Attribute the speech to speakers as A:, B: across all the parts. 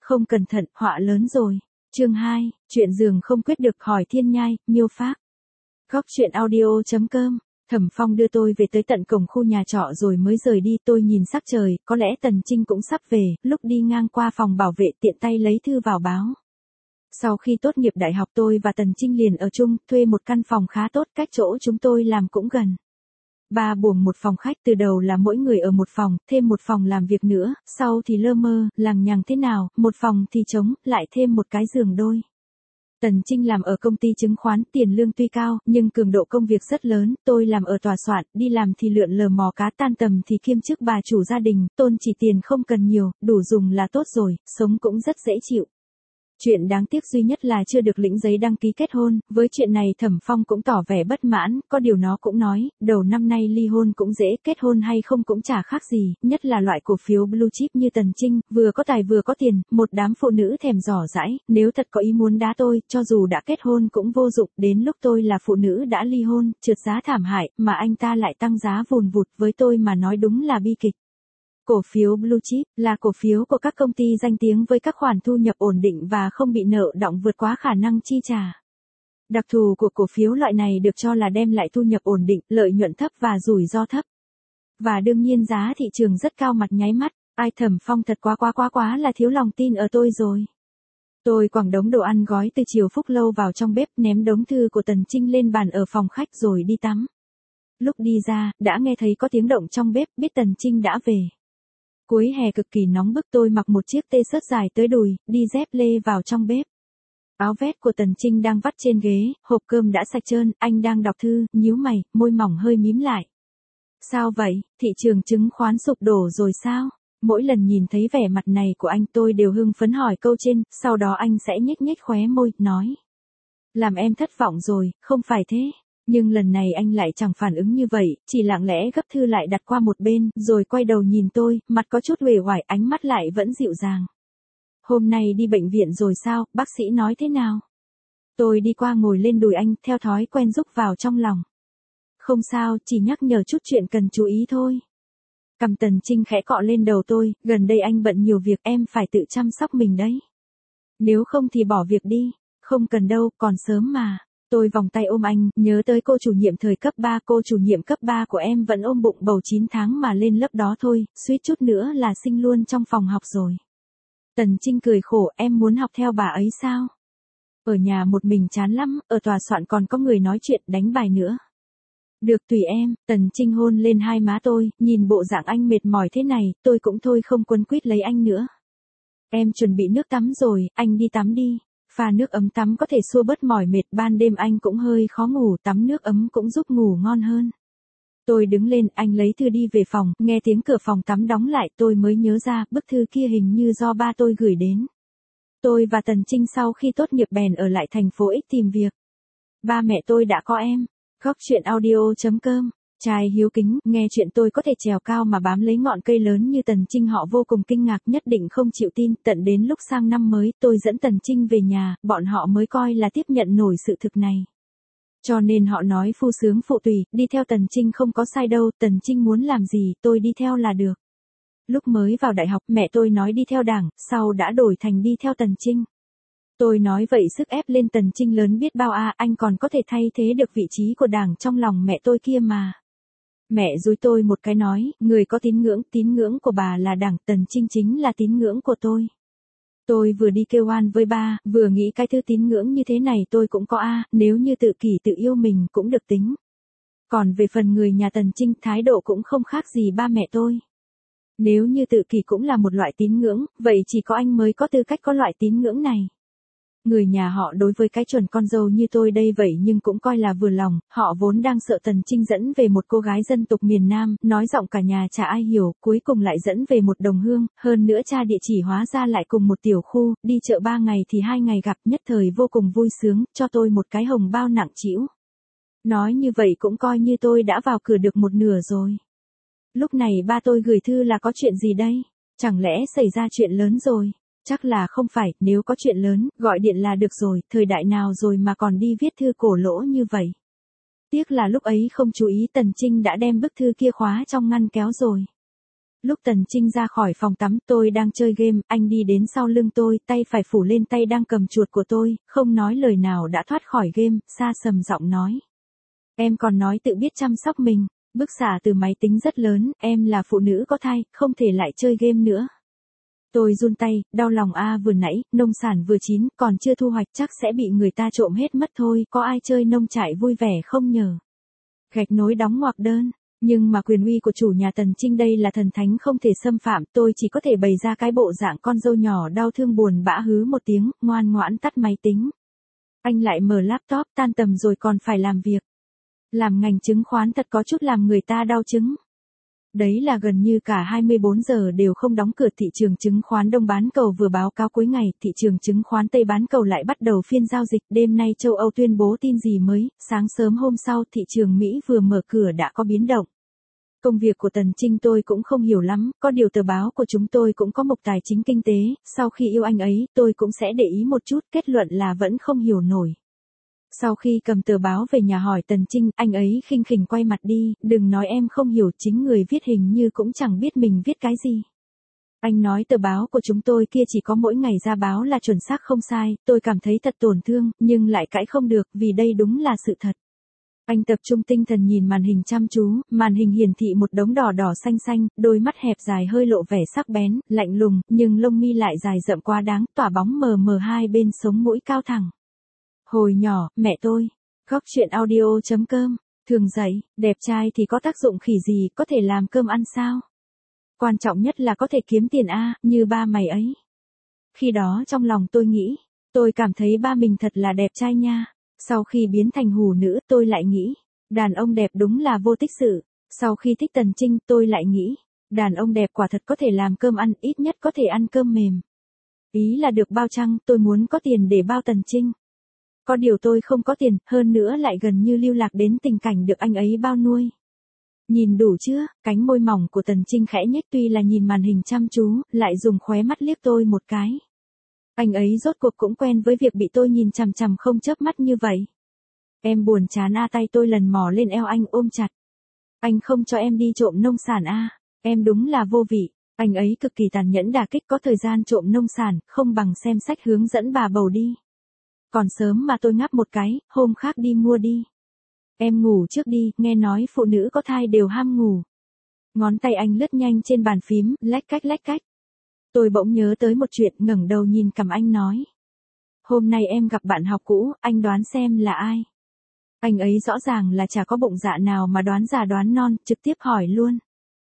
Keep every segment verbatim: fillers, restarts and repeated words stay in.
A: không cẩn thận, họa lớn rồi. Chương hai, chuyện giường không quyết được hỏi thiên nhai, miêu pháp. Góc chuyện audio chấm com. Thẩm Phong đưa tôi về tới tận cổng khu nhà trọ rồi mới rời đi. Tôi nhìn sắc trời, có lẽ Tần Trinh cũng sắp về, lúc đi ngang qua phòng bảo vệ tiện tay lấy thư vào báo. Sau khi tốt nghiệp đại học tôi và Tần Trinh liền ở chung, thuê một căn phòng khá tốt, cách chỗ chúng tôi làm cũng gần. Ba buồng một phòng khách, từ đầu là mỗi người ở một phòng, thêm một phòng làm việc nữa, sau thì lơ mơ, lằng nhằng thế nào, một phòng thì trống, lại thêm một cái giường đôi. Tần Trinh làm ở công ty chứng khoán, tiền lương tuy cao, nhưng cường độ công việc rất lớn, tôi làm ở tòa soạn, đi làm thì lượn lờ mò cá, tan tầm thì kiêm chức bà chủ gia đình, tôn chỉ tiền không cần nhiều, đủ dùng là tốt rồi, sống cũng rất dễ chịu. Chuyện đáng tiếc duy nhất là chưa được lĩnh giấy đăng ký kết hôn, với chuyện này Thẩm Phong cũng tỏ vẻ bất mãn, có điều nó cũng nói, đầu năm nay ly hôn cũng dễ, kết hôn hay không cũng chả khác gì, nhất là loại cổ phiếu blue chip như Tần Trinh, vừa có tài vừa có tiền, một đám phụ nữ thèm giỏ giãi, nếu thật có ý muốn đá tôi, cho dù đã kết hôn cũng vô dụng, đến lúc tôi là phụ nữ đã ly hôn, trượt giá thảm hại, mà anh ta lại tăng giá vùn vụt, với tôi mà nói đúng là bi kịch. Cổ phiếu blue chip là cổ phiếu của các công ty danh tiếng với các khoản thu nhập ổn định và không bị nợ đọng vượt quá khả năng chi trả. Đặc thù của cổ phiếu loại này được cho là đem lại thu nhập ổn định, lợi nhuận thấp và rủi ro thấp. Và đương nhiên giá thị trường rất cao mặt nháy mắt, ai Thẩm Phong thật quá quá quá quá là thiếu lòng tin ở tôi rồi. Tôi quẳng đống đồ ăn gói từ chiều Phúc Lâu vào trong bếp, ném đống thư của Tần Trinh lên bàn ở phòng khách rồi đi tắm. Lúc đi ra, đã nghe thấy có tiếng động trong bếp, biết Tần Trinh đã về. Cuối hè cực kỳ nóng bức, tôi mặc một chiếc tê-shirt dài tới đùi, đi dép lê vào trong bếp. Áo vest của Tần Trinh đang vắt trên ghế, hộp cơm đã sạch trơn, anh đang đọc thư, nhíu mày, môi mỏng hơi mím lại. Sao vậy, thị trường chứng khoán sụp đổ rồi sao? Mỗi lần nhìn thấy vẻ mặt này của anh tôi đều hưng phấn hỏi câu trên, sau đó anh sẽ nhếch nhếch khóe môi, nói. Làm em thất vọng rồi, không phải thế. Nhưng lần này anh lại chẳng phản ứng như vậy, chỉ lặng lẽ gấp thư lại đặt qua một bên, rồi quay đầu nhìn tôi, mặt có chút uể oải, ánh mắt lại vẫn dịu dàng. Hôm nay đi bệnh viện rồi sao, bác sĩ nói thế nào? Tôi đi qua ngồi lên đùi anh, theo thói quen rúc vào trong lòng. Không sao, chỉ nhắc nhở chút chuyện cần chú ý thôi. Cằm Tần Trinh khẽ cọ lên đầu tôi, gần đây anh bận nhiều việc, em phải tự chăm sóc mình đấy. Nếu không thì bỏ việc đi, không cần đâu, còn sớm mà. Tôi vòng tay ôm anh, nhớ tới cô chủ nhiệm thời cấp ba, cô chủ nhiệm cấp ba của em vẫn ôm bụng bầu chín tháng mà lên lớp đó thôi, suýt chút nữa là sinh luôn trong phòng học rồi. Tần Trinh cười khổ, em muốn học theo bà ấy sao? Ở nhà một mình chán lắm, ở tòa soạn còn có người nói chuyện, đánh bài nữa. Được tùy em, Tần Trinh hôn lên hai má tôi, nhìn bộ dạng anh mệt mỏi thế này, tôi cũng thôi không quấn quýt lấy anh nữa. Em chuẩn bị nước tắm rồi, anh đi tắm đi. Pha nước ấm tắm có thể xua bớt mỏi mệt, ban đêm anh cũng hơi khó ngủ, tắm nước ấm cũng giúp ngủ ngon hơn. Tôi đứng lên, anh lấy thư đi về phòng, nghe tiếng cửa phòng tắm đóng lại, tôi mới nhớ ra, bức thư kia hình như do ba tôi gửi đến. Tôi và Tần Trinh sau khi tốt nghiệp bèn ở lại thành phố X tìm việc. Ba mẹ tôi đã có em. Góc chuyện audio chấm com. Trai hiếu kính, nghe chuyện tôi có thể trèo cao mà bám lấy ngọn cây lớn như Tần Trinh họ vô cùng kinh ngạc, nhất định không chịu tin, tận đến lúc sang năm mới, tôi dẫn Tần Trinh về nhà, bọn họ mới coi là tiếp nhận nổi sự thực này. Cho nên họ nói phu sướng phụ tùy, đi theo Tần Trinh không có sai đâu, Tần Trinh muốn làm gì, tôi đi theo là được. Lúc mới vào đại học, mẹ tôi nói đi theo Đảng, sau đã đổi thành đi theo Tần Trinh. Tôi nói vậy sức ép lên Tần Trinh lớn biết bao à, anh còn có thể thay thế được vị trí của Đảng trong lòng mẹ tôi kia mà. Mẹ dúi tôi một cái nói, người có tín ngưỡng, tín ngưỡng của bà là Đảng, Tần Trinh chính là tín ngưỡng của tôi. Tôi vừa đi kêu oan với ba, vừa nghĩ cái thứ tín ngưỡng như thế này tôi cũng có a, nếu như tự kỷ tự yêu mình cũng được tính. Còn về phần người nhà Tần Trinh, thái độ cũng không khác gì ba mẹ tôi. Nếu như tự kỷ cũng là một loại tín ngưỡng, vậy chỉ có anh mới có tư cách có loại tín ngưỡng này. Người nhà họ đối với cái chuẩn con dâu như tôi đây vậy nhưng cũng coi là vừa lòng, họ vốn đang sợ Tần Trinh dẫn về một cô gái dân tộc miền Nam, nói giọng cả nhà chả ai hiểu, cuối cùng lại dẫn về một đồng hương, hơn nữa cha địa chỉ hóa ra lại cùng một tiểu khu, đi chợ ba ngày thì hai ngày gặp, nhất thời vô cùng vui sướng, cho tôi một cái hồng bao nặng trĩu. Nói như vậy cũng coi như tôi đã vào cửa được một nửa rồi. Lúc này ba tôi gửi thư là có chuyện gì đây? Chẳng lẽ xảy ra chuyện lớn rồi? Chắc là không phải, nếu có chuyện lớn, gọi điện là được rồi, thời đại nào rồi mà còn đi viết thư cổ lỗ như vậy. Tiếc là lúc ấy không chú ý Tần Trinh đã đem bức thư kia khóa trong ngăn kéo rồi. Lúc Tần Trinh ra khỏi phòng tắm tôi đang chơi game, anh đi đến sau lưng tôi, tay phải phủ lên tay đang cầm chuột của tôi, không nói lời nào đã thoát khỏi game, xa sầm giọng nói. Em còn nói tự biết chăm sóc mình, bức xạ từ máy tính rất lớn, em là phụ nữ có thai, không thể lại chơi game nữa. Tôi run tay, đau lòng a vừa nãy, nông sản vừa chín, còn chưa thu hoạch chắc sẽ bị người ta trộm hết mất thôi, có ai chơi nông trại vui vẻ không nhờ. Gạch nối đóng ngoặc đơn. Nhưng mà quyền uy của chủ nhà Tần Trinh đây là thần thánh không thể xâm phạm, tôi chỉ có thể bày ra cái bộ dạng con dâu nhỏ đau thương buồn bã hứ một tiếng, ngoan ngoãn tắt máy tính. Anh lại mở laptop, tan tầm rồi còn phải làm việc. Làm ngành chứng khoán thật có chút làm người ta đau chứng. Đấy là gần như cả hai mươi bốn giờ đều không đóng cửa. Thị trường chứng khoán Đông bán cầu vừa báo cáo cuối ngày, thị trường chứng khoán Tây bán cầu lại bắt đầu phiên giao dịch. Đêm nay châu Âu tuyên bố tin gì mới, sáng sớm hôm sau thị trường Mỹ vừa mở cửa đã có biến động. Công việc của Tần Trinh tôi cũng không hiểu lắm, có điều tờ báo của chúng tôi cũng có mục tài chính kinh tế, sau khi yêu anh ấy tôi cũng sẽ để ý một chút, kết luận là vẫn không hiểu nổi. Sau khi cầm tờ báo về nhà hỏi Tần Trinh, anh ấy khinh khỉnh quay mặt đi, đừng nói em không hiểu, chính người viết hình như cũng chẳng biết mình viết cái gì. Anh nói tờ báo của chúng tôi kia chỉ có mỗi ngày ra báo là chuẩn xác không sai, tôi cảm thấy thật tổn thương, nhưng lại cãi không được, vì đây đúng là sự thật. Anh tập trung tinh thần nhìn màn hình chăm chú, màn hình hiển thị một đống đỏ đỏ xanh xanh, đôi mắt hẹp dài hơi lộ vẻ sắc bén, lạnh lùng, nhưng lông mi lại dài rậm quá đáng, tỏa bóng mờ mờ hai bên sống mũi cao thẳng. Hồi nhỏ, mẹ tôi, góc chuyện audio chấm com, thường dạy, đẹp trai thì có tác dụng khỉ gì, có thể làm cơm ăn sao? Quan trọng nhất là có thể kiếm tiền a, như ba mày ấy. Khi đó trong lòng tôi nghĩ, tôi cảm thấy ba mình thật là đẹp trai nha. Sau khi biến thành hủ nữ, tôi lại nghĩ, đàn ông đẹp đúng là vô tích sự. Sau khi thích Tần Trinh, tôi lại nghĩ, đàn ông đẹp quả thật có thể làm cơm ăn, ít nhất có thể ăn cơm mềm. Ý là được bao chăng, tôi muốn có tiền để bao Tần Trinh. Có điều tôi không có tiền, hơn nữa lại gần như lưu lạc đến tình cảnh được anh ấy bao nuôi. Nhìn đủ chưa, cánh môi mỏng của Tần Trinh khẽ nhếch, tuy là nhìn màn hình chăm chú, lại dùng khóe mắt liếc tôi một cái. Anh ấy rốt cuộc cũng quen với việc bị tôi nhìn chằm chằm không chớp mắt như vậy. Em buồn chán a, tay tôi lần mò lên eo anh ôm chặt. Anh không cho em đi trộm nông sản a, em đúng là vô vị. Anh ấy cực kỳ tàn nhẫn đả kích, có thời gian trộm nông sản, không bằng xem sách hướng dẫn bà bầu đi. Còn sớm mà, tôi ngáp một cái, hôm khác đi mua đi. Em ngủ trước đi, nghe nói phụ nữ có thai đều ham ngủ. Ngón tay anh lướt nhanh trên bàn phím, lách cách lách cách. Tôi bỗng nhớ tới một chuyện, ngẩng đầu nhìn cằm anh nói. Hôm nay em gặp bạn học cũ, anh đoán xem là ai? Anh ấy rõ ràng là chả có bụng dạ nào mà đoán già đoán non, trực tiếp hỏi luôn.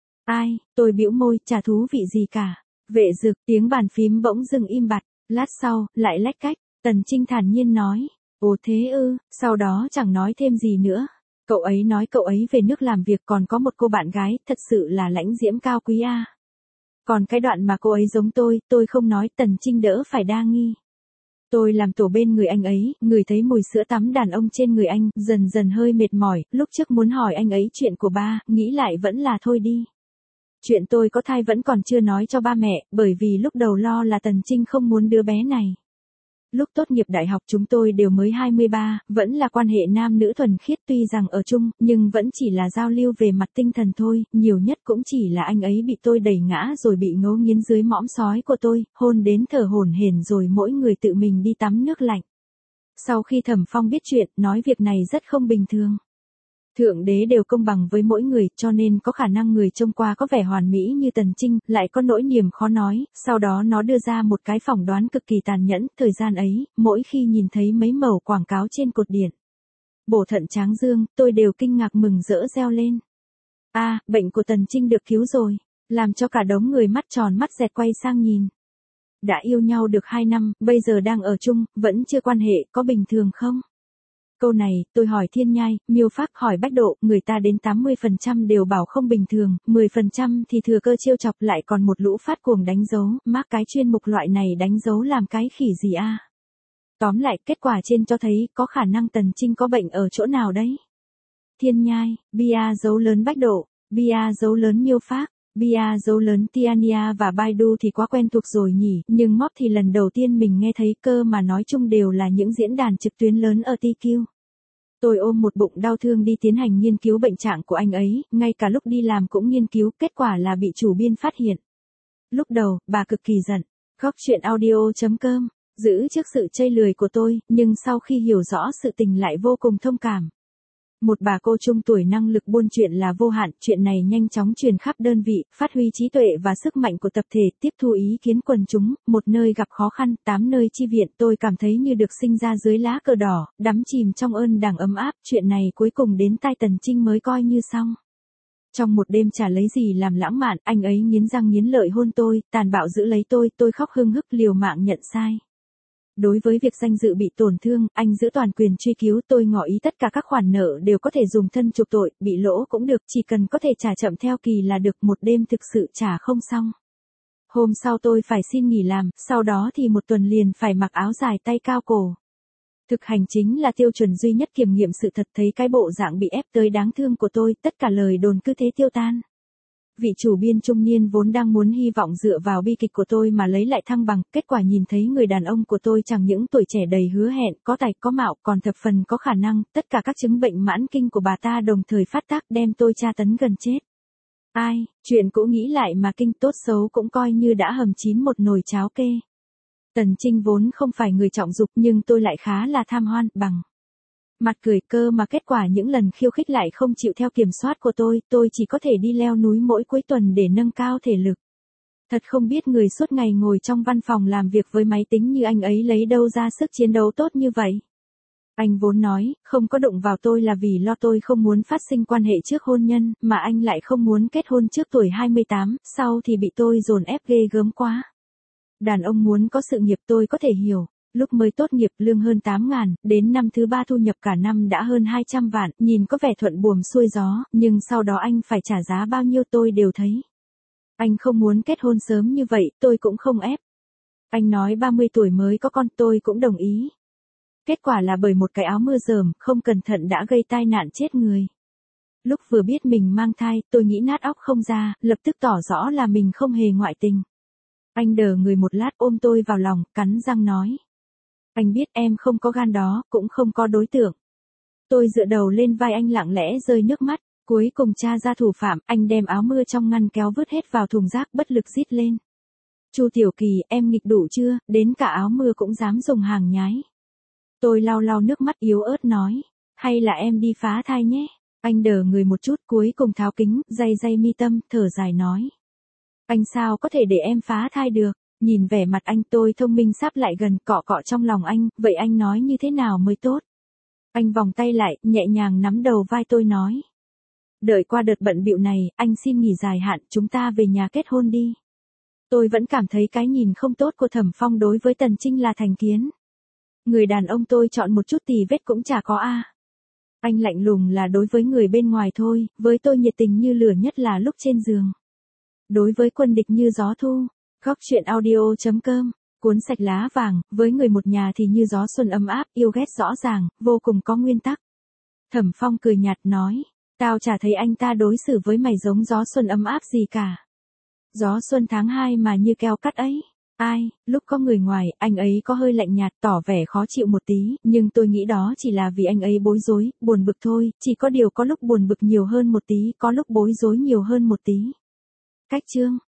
A: Ai? Tôi bĩu môi, chả thú vị gì cả. Vệ Dực, tiếng bàn phím bỗng dừng im bặt, lát sau, lại lách cách. Tần Trinh thản nhiên nói. Ồ thế ư, sau đó chẳng nói thêm gì nữa. Cậu ấy nói cậu ấy về nước làm việc, còn có một cô bạn gái, thật sự là lãnh diễm cao quý a. Còn cái đoạn mà cô ấy giống tôi, tôi không nói, Tần Trinh đỡ phải đa nghi. Tôi làm tổ bên người anh ấy, ngửi thấy mùi sữa tắm đàn ông trên người anh, dần dần hơi mệt mỏi, lúc trước muốn hỏi anh ấy chuyện của ba, nghĩ lại vẫn là thôi đi. Chuyện tôi có thai vẫn còn chưa nói cho ba mẹ, bởi vì lúc đầu lo là Tần Trinh không muốn đứa bé này. Lúc tốt nghiệp đại học chúng tôi đều mới hai mươi ba, vẫn là quan hệ nam nữ thuần khiết, tuy rằng ở chung, nhưng vẫn chỉ là giao lưu về mặt tinh thần thôi, nhiều nhất cũng chỉ là anh ấy bị tôi đẩy ngã rồi bị ngấu nghiến dưới mõm sói của tôi, hôn đến thở hổn hển rồi mỗi người tự mình đi tắm nước lạnh. Sau khi Thẩm Phong biết chuyện, nói việc này rất không bình thường. Thượng đế đều công bằng với mỗi người, cho nên có khả năng người trông qua có vẻ hoàn mỹ như Tần Trinh, lại có nỗi niềm khó nói, sau đó nó đưa ra một cái phỏng đoán cực kỳ tàn nhẫn, thời gian ấy, mỗi khi nhìn thấy mấy mẩu quảng cáo trên cột điện. Bổ thận tráng dương, tôi đều kinh ngạc mừng rỡ reo lên. A, à, bệnh của Tần Trinh được cứu rồi, làm cho cả đống người mắt tròn mắt dẹt quay sang nhìn. Đã yêu nhau được hai năm, bây giờ đang ở chung, vẫn chưa quan hệ, có bình thường không? Câu này, tôi hỏi Thiên Nhai, Miêu Phác, hỏi Bách Độ, người ta đến tám mươi phần trăm đều bảo không bình thường, mười phần trăm thì thừa cơ trêu chọc, lại còn một lũ phát cuồng đánh dấu, mác cái chuyên mục loại này đánh dấu làm cái khỉ gì a? À? Tóm lại, kết quả trên cho thấy, có khả năng Tần Trinh có bệnh ở chỗ nào đấy? Thiên Nhai, bia dấu lớn Bách Độ, bia dấu lớn Miêu Phác, bia dấu lớn Tiania và Baidu thì quá quen thuộc rồi nhỉ, nhưng Mob thì lần đầu tiên mình nghe thấy, cơ mà nói chung đều là những diễn đàn trực tuyến lớn ở tê quy. Tôi ôm một bụng đau thương đi tiến hành nghiên cứu bệnh trạng của anh ấy, ngay cả lúc đi làm cũng nghiên cứu, kết quả là bị chủ biên phát hiện. Lúc đầu, bà cực kỳ giận. Góc chuyện audio chấm com, giữ trước sự chây lười của tôi, nhưng sau khi hiểu rõ sự tình lại vô cùng thông cảm. Một bà cô trung tuổi năng lực buôn chuyện là vô hạn, chuyện này nhanh chóng truyền khắp đơn vị, phát huy trí tuệ và sức mạnh của tập thể, tiếp thu ý kiến quần chúng, một nơi gặp khó khăn, tám nơi chi viện. Tôi cảm thấy như được sinh ra dưới lá cờ đỏ, đắm chìm trong ơn đảng ấm áp, chuyện này cuối cùng đến tai Tần Trinh mới coi như xong. Trong một đêm chả lấy gì làm lãng mạn, anh ấy nghiến răng nghiến lợi hôn tôi, tàn bạo giữ lấy tôi, tôi khóc hưng hức liều mạng nhận sai. Đối với việc danh dự bị tổn thương, anh giữ toàn quyền truy cứu, tôi ngỏ ý tất cả các khoản nợ đều có thể dùng thân chuộc tội, bị lỗ cũng được, chỉ cần có thể trả chậm theo kỳ là được, một đêm thực sự trả không xong. Hôm sau tôi phải xin nghỉ làm, sau đó thì một tuần liền phải mặc áo dài tay cao cổ. Thực hành chính là tiêu chuẩn duy nhất kiểm nghiệm sự thật, thấy cái bộ dạng bị ép tới đáng thương của tôi, tất cả lời đồn cứ thế tiêu tan. Vị chủ biên trung niên vốn đang muốn hy vọng dựa vào bi kịch của tôi mà lấy lại thăng bằng, kết quả nhìn thấy người đàn ông của tôi chẳng những tuổi trẻ đầy hứa hẹn, có tài có mạo, còn thập phần có khả năng, tất cả các chứng bệnh mãn kinh của bà ta đồng thời phát tác đem tôi tra tấn gần chết. Ai, chuyện cũ nghĩ lại mà kinh, tốt xấu cũng coi như đã hầm chín một nồi cháo kê. Tần Trinh vốn không phải người trọng dục nhưng tôi lại khá là tham hoan, bằng mặt cười, cơ mà kết quả những lần khiêu khích lại không chịu theo kiểm soát của tôi, tôi chỉ có thể đi leo núi mỗi cuối tuần để nâng cao thể lực. Thật không biết người suốt ngày ngồi trong văn phòng làm việc với máy tính như anh ấy lấy đâu ra sức chiến đấu tốt như vậy. Anh vốn nói, không có đụng vào tôi là vì lo tôi không muốn phát sinh quan hệ trước hôn nhân, mà anh lại không muốn kết hôn trước tuổi hai mươi tám, sau thì bị tôi dồn ép ghê gớm quá. Đàn ông muốn có sự nghiệp tôi có thể hiểu. Lúc mới tốt nghiệp lương hơn tám ngàn, đến năm thứ ba thu nhập cả năm đã hơn hai trăm vạn, nhìn có vẻ thuận buồm xuôi gió, nhưng sau đó anh phải trả giá bao nhiêu tôi đều thấy. Anh không muốn kết hôn sớm như vậy, tôi cũng không ép. Anh nói ba mươi tuổi mới có con, tôi cũng đồng ý. Kết quả là bởi một cái áo mưa rờm, không cẩn thận đã gây tai nạn chết người. Lúc vừa biết mình mang thai, tôi nghĩ nát óc không ra, lập tức tỏ rõ là mình không hề ngoại tình. Anh đờ người một lát ôm tôi vào lòng, cắn răng nói. Anh biết em không có gan đó, cũng không có đối tượng. Tôi dựa đầu lên vai anh lặng lẽ rơi nước mắt, cuối cùng tra ra thủ phạm, anh đem áo mưa trong ngăn kéo vứt hết vào thùng rác bất lực rít lên. Chu Tiểu Kỳ, em nghịch đủ chưa, đến cả áo mưa cũng dám dùng hàng nhái. Tôi lau lau nước mắt yếu ớt nói, hay là em đi phá thai nhé. Anh đờ người một chút cuối cùng tháo kính, day day mi tâm, thở dài nói. Anh sao có thể để em phá thai được. Nhìn vẻ mặt anh tôi thông minh sắp lại gần cọ cọ trong lòng anh, vậy anh nói như thế nào mới tốt? Anh vòng tay lại, nhẹ nhàng nắm đầu vai tôi nói. Đợi qua đợt bận bịu này, anh xin nghỉ dài hạn, chúng ta về nhà kết hôn đi. Tôi vẫn cảm thấy cái nhìn không tốt của Thẩm Phong đối với Tần Trinh là thành kiến. Người đàn ông tôi chọn một chút tì vết cũng chả có a. Anh lạnh lùng là đối với người bên ngoài thôi, với tôi nhiệt tình như lửa nhất là lúc trên giường. Đối với quân địch như gió thu. Góc chuyện audio chấm com, cuốn sạch lá vàng, với người một nhà thì như gió xuân ấm áp, yêu ghét rõ ràng, vô cùng có nguyên tắc. Thẩm Phong cười nhạt nói, tao chả thấy anh ta đối xử với mày giống gió xuân ấm áp gì cả. Gió xuân tháng hai mà như keo cắt ấy. Ai, lúc có người ngoài, anh ấy có hơi lạnh nhạt tỏ vẻ khó chịu một tí, nhưng tôi nghĩ đó chỉ là vì anh ấy bối rối, buồn bực thôi, chỉ có điều có lúc buồn bực nhiều hơn một tí, có lúc bối rối nhiều hơn một tí. Cách chương